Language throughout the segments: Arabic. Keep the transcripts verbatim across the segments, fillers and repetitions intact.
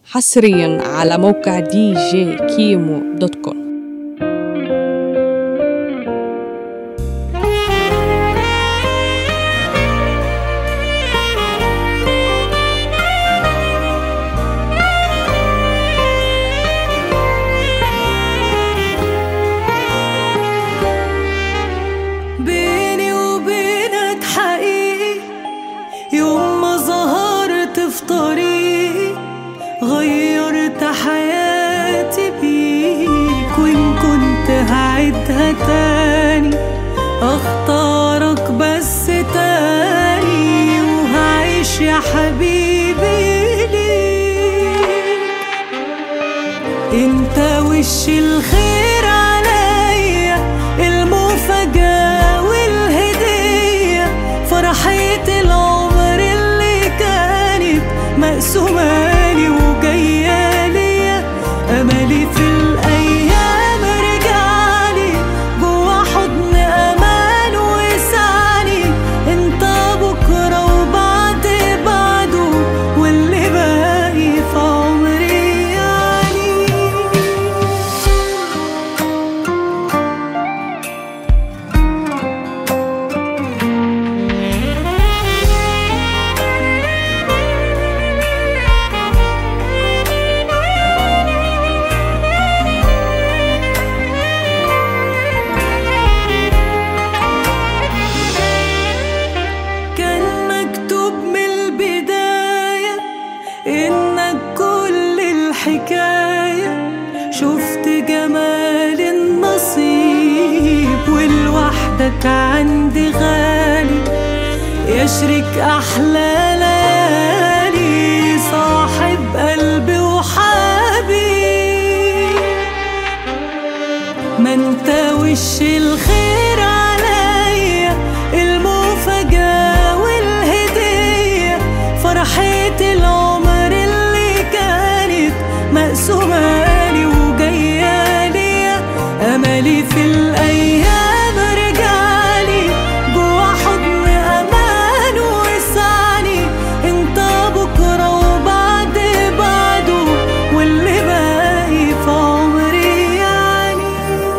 حصريا على موقع دي جي كيمو دوت كوم. بيني وبينك حقيقي يوم ما ظهرت في طريقي غيرت حياتي بيك، وإن كنت هعيدها تاني أختارك بس تاني، وهعيش يا حبيبي ليك. انت وش الخير عليا، المفاجأة والهدية، فرحة العمر اللي كانت مقسومة وجاية ليا. أملي في الأيام رجعلي جوا حضن أمان وسعني، انت بكرة وبعد بعده واللي باقي في عمري يعني. إنك كل الحكاية، شفت جمال النصيب والوحدك عندي غالي، يشرك أحلى ليالي، صاحب قلبي وحبيب. ما انت وش الخير عليا، المفاجأة والهدية، فرحة العمر مقسومالي وجاية ليا. أملي في الأيام رجعلي جوا حضن أمان وسعني، انت بكرة وبعد بعده واللي باقي في عمري يعني.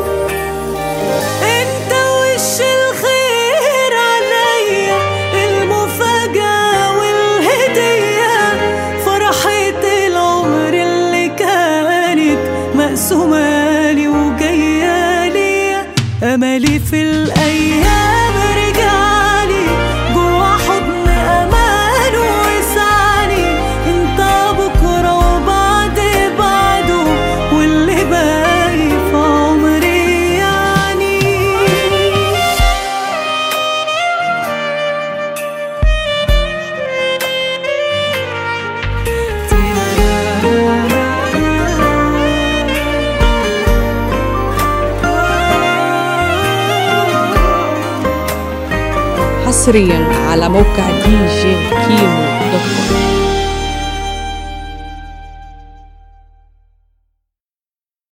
انت وش الخير عليا، المفاجأة والهدية، فرحة العمر مقسومالي وجاية ليا. أملي في الأيام رجعلي جوا حضن أمان وسعني، انت بكرة وبعد بعده واللي باقي في عمري يعني. حصريا على موقع دي جي كيمو دوت كوم.